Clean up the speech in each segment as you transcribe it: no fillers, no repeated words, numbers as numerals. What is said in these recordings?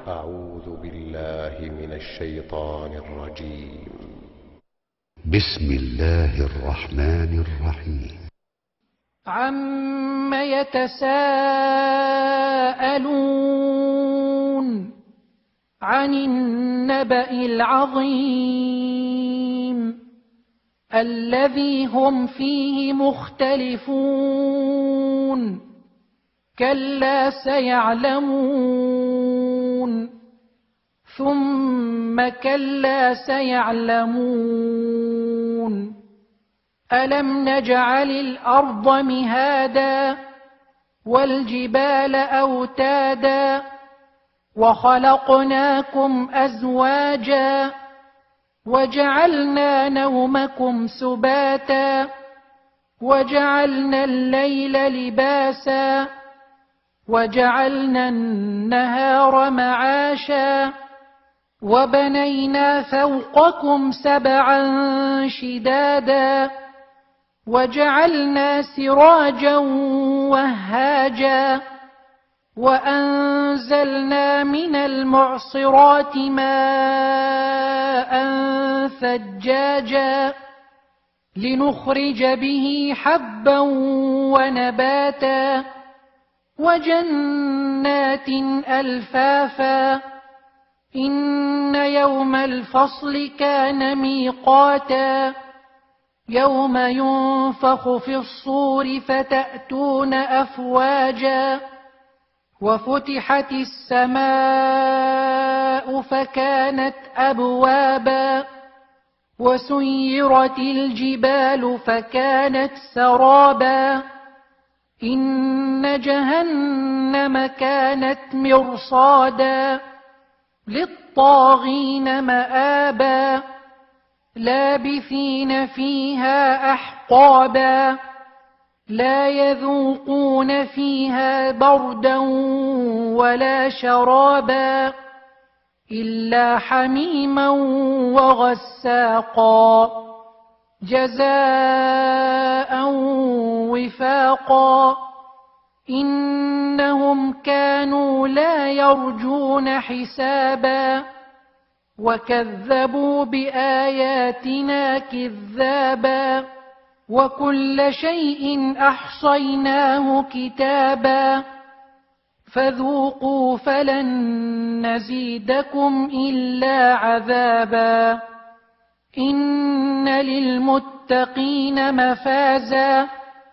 أعوذ بالله من الشيطان الرجيم. بسم الله الرحمن الرحيم. عم يتساءلون عن النبأ العظيم الذي هم فيه مختلفون كلا سيعلمون ثم كلا سيعلمون ألم نجعل الأرض مهادا والجبال أوتادا وخلقناكم أزواجا وجعلنا نومكم سباتا وجعلنا الليل لباسا وجعلنا النهار معاشا وبنينا فوقكم سبعا شدادا وجعلنا سراجا وهاجا وأنزلنا من المعصرات ماء ثجاجا لنخرج به حبا ونباتا وجنات ألفافا إن يوم الفصل كان ميقاتا يوم ينفخ في الصور فتأتون أفواجا وفتحت السماء فكانت أبوابا وسيرت الجبال فكانت سرابا إن جهنم كانت مرصادا للطاغين مآبا لابثين فيها أحقابا لا يذوقون فيها بردا ولا شرابا إلا حميما وغساقا جزاء وفاقا إنهم كانوا لا يرجون حسابا وكذبوا بآياتنا كذابا وكل شيء أحصيناه كتابا فذوقوا فلن نزيدكم إلا عذابا إن للمتقين مفازا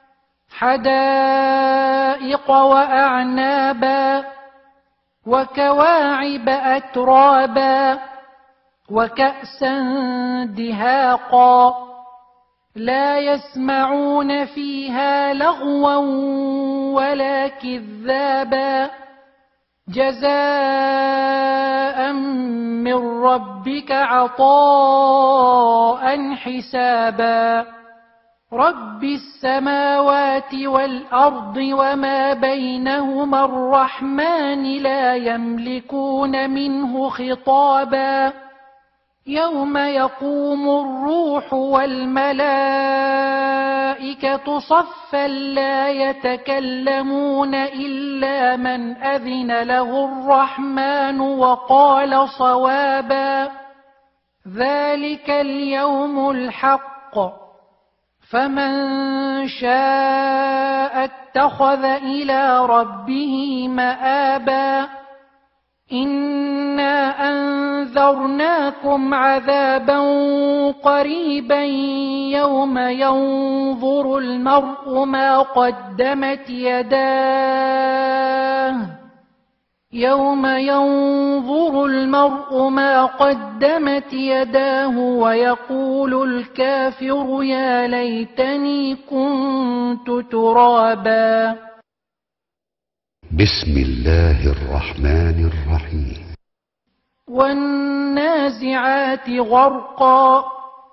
حدائق وأعنابا وكواعب أترابا وكأسا دهاقا لا يسمعون فيها لغوا ولا كذابا جزاء من ربك عطاء حسابا رب السماوات والأرض وما بينهما الرحمن لا يملكون منه خطابا يوم يقوم الروح والملائكة صفا لا يتكلمون إلا من أذن له الرحمن وقال صوابا ذلك اليوم الحق فمن شاء اتخذ إلى ربه مآبا إنا أنذرناكم عذابا قريبا يوم ينظر المرء ما قدمت يداه ويقول الكافر يا ليتني كنت ترابا. بسم الله الرحمن الرحيم. والنازعات غرقا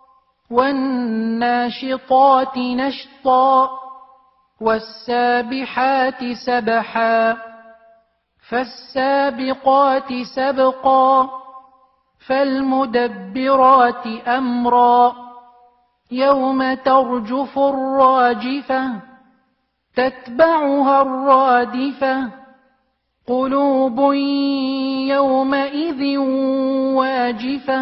والناشطات نشطا والسابحات سبحا فالسابقات سبقا فالمدبرات أمرا يوم ترجف الراجفة تتبعها الرادفة قلوب يومئذ واجفة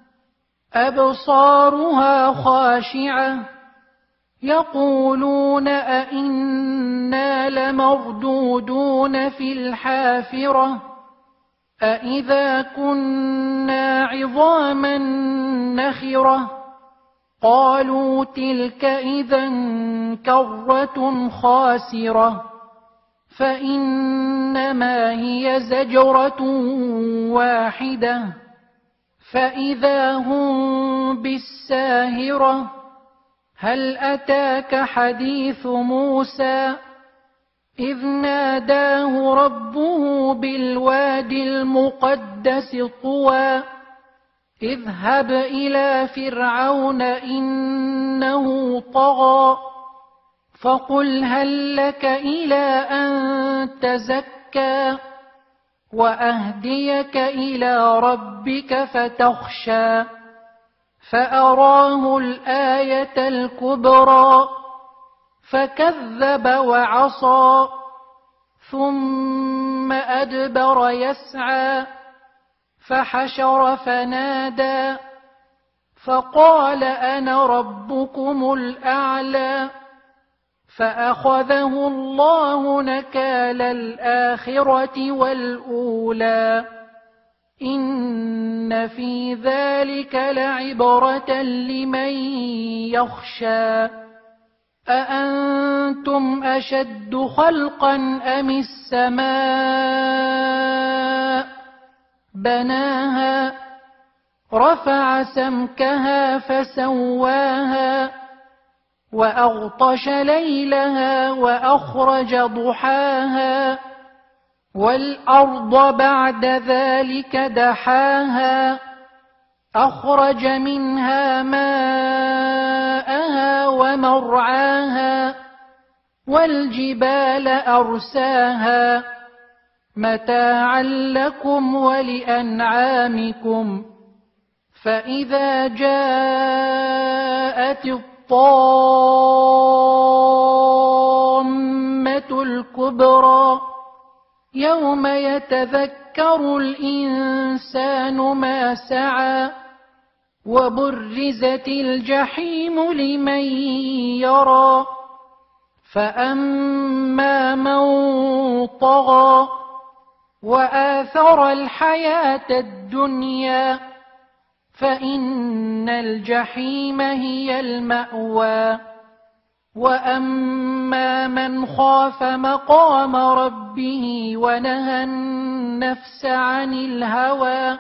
أبصارها خاشعة يقولون أئنا لمردودون في الحافرة أئذا كنا عظاما نخرة قالوا تلك إذا كرة خاسرة فإنما هي زجرة واحدة فإذا هم بالساهرة هل أتاك حديث موسى إذ ناداه ربه بالوادي المقدس طوى اذهب إلى فرعون إنه طغى فقل هل لك إلى أن تزكى وأهديك إلى ربك فتخشى فأراه الآية الكبرى فكذب وعصى ثم أدبر يسعى فحشر فنادى فقال أنا ربكم الأعلى فأخذه الله نكال الآخرة والأولى إن في ذلك لعبرة لمن يخشى أأنتم أشد خلقا أم السماء بناها رفع سمكها فسواها وأغطش ليلها وأخرج ضحاها والأرض بعد ذلك دحاها أخرج منها ماءها ومرعاها والجبال أرساها متاعا لكم ولأنعامكم فإذا جاءت الطامة الكبرى يوم يتذكر الإنسان ما سعى وبرزت الجحيم لمن يرى فأما من طغى وآثر الحياة الدنيا فإن الجحيم هي المأوى وأما من خاف مقام ربه ونهى النفس عن الهوى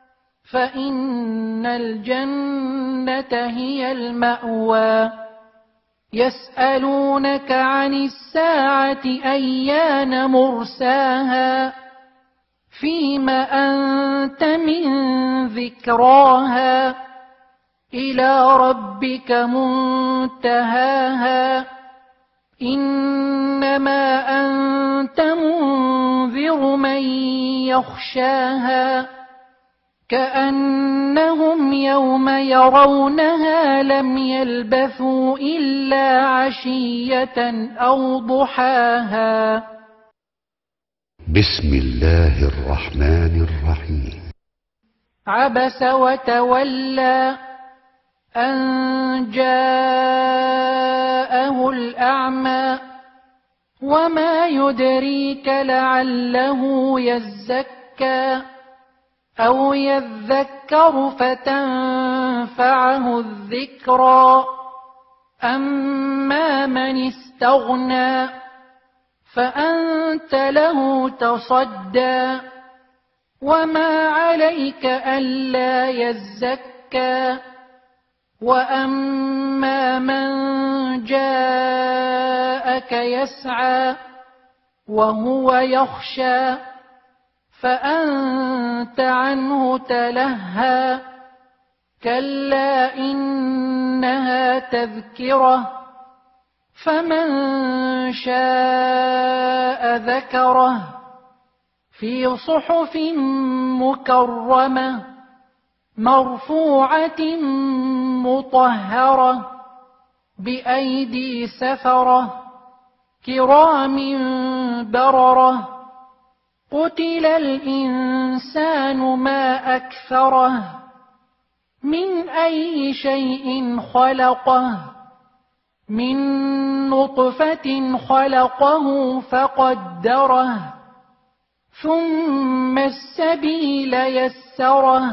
فإن الجنة هي المأوى يسألونك عن الساعة أيان مرساها فيم أنت من ذكراها إلى ربك منتهاها إنما أنت منذر من يخشاها كأنهم يوم يرونها لم يلبثوا إلا عشية أو ضحاها. بسم الله الرحمن الرحيم. عبس وتولى أن جاءه الأعمى وما يدريك لعله يزكى أو يذكر فتنفعه الذكرى أما من استغنى فأنت له تصدى وما عليك ألا يزكى وأما من جاءك يسعى وهو يخشى فأنت عنه تلهى كلا إنها تذكرة فمن شاء ذكره في صحف مكرمة مرفوعة مطهرة بأيدي سفرة كرام بررة قتل الإنسان ما أكفره من أي شيء خلقه من نطفة خلقه فقدره ثم السبيل يسره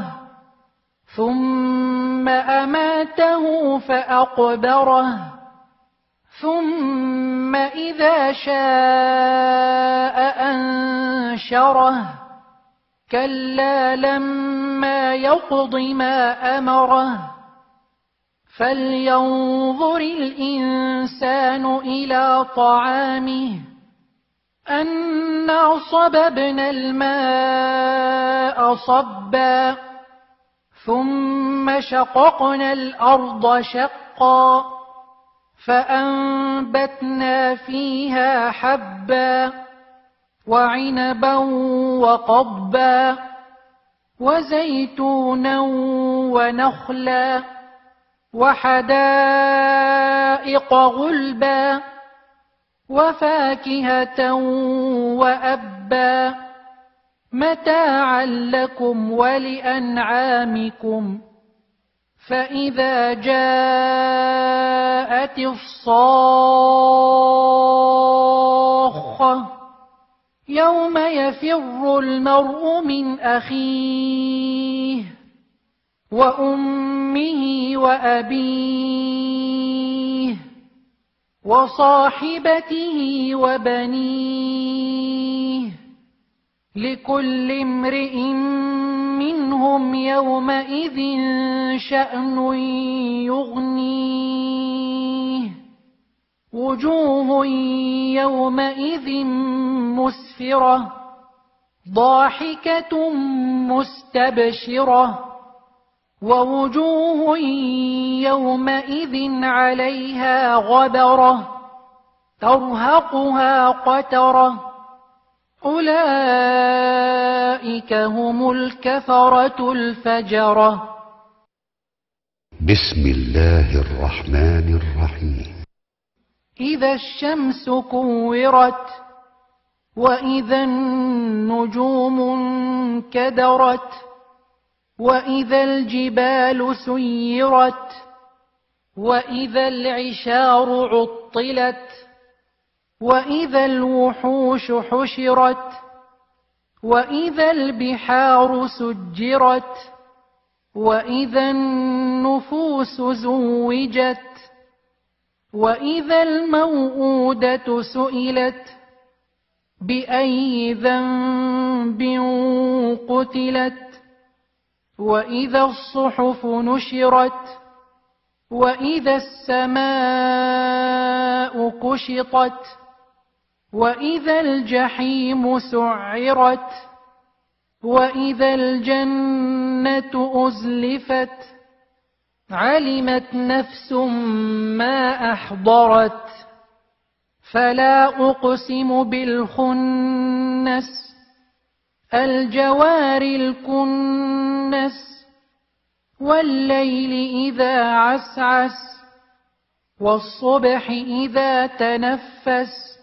ثم أماته فأقبره ثم إذا شاء أنشره كلا لما يقض ما أمره فلينظر الإنسان إلى طعامه أنا صببنا الماء صبا ثم شققنا الأرض شقا فأنبتنا فيها حبا وعنبا وقضبا وزيتونا ونخلا وحدائق غلبا وفاكهة وأبا متاعا لكم ولأنعامكم فإذا جاءت الصاخة يوم يفر المرء من أخيه وأمه وأبيه وصاحبته وبنيه لكل امرئ منهم يومئذ شأن يغنيه وجوه يومئذ مسفرة ضاحكة مستبشرة ووجوه يومئذ عليها غبرة ترهقها قترة أولئك هم الكفرة الفجرة. بسم الله الرحمن الرحيم. إذا الشمس كورت وإذا النجوم انكدرت وإذا الجبال سيرت وإذا العشار عطلت وإذا الوحوش حشرت وإذا البحار سجرت وإذا النفوس زوجت وإذا الموءودة سئلت بأي ذنب قتلت وإذا الصحف نشرت وإذا السماء كشطت وإذا الجحيم سعرت وإذا الجنة أزلفت علمت نفس ما أحضرت فلا أقسم بالخنس الجوار الكنس والليل إذا عسعس والصبح إذا تنفس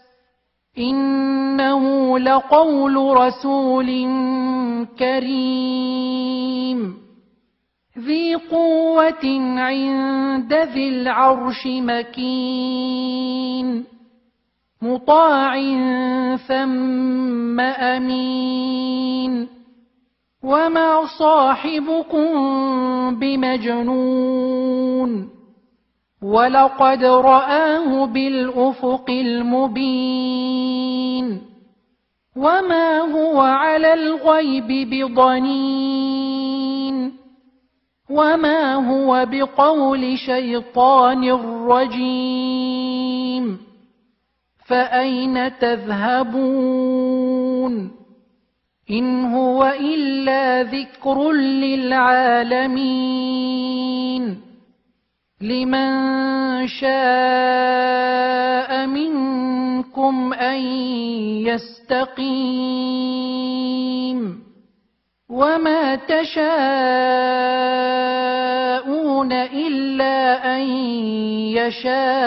إنه لقول رسول كريم ذي قوة عند ذي العرش مكين مطاع ثم أمين وما صاحبكم بمجنون ولقد رآه بالأفق المبين وما هو على الغيب بضنين وما هو بقول شيطان رجيم فأين تذهبون إن هو إلا ذكر للعالمين لمن شاء منكم أن يستقيم وما تشاءون إلا أن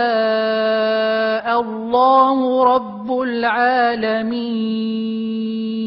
يشاء الله رب العالمين.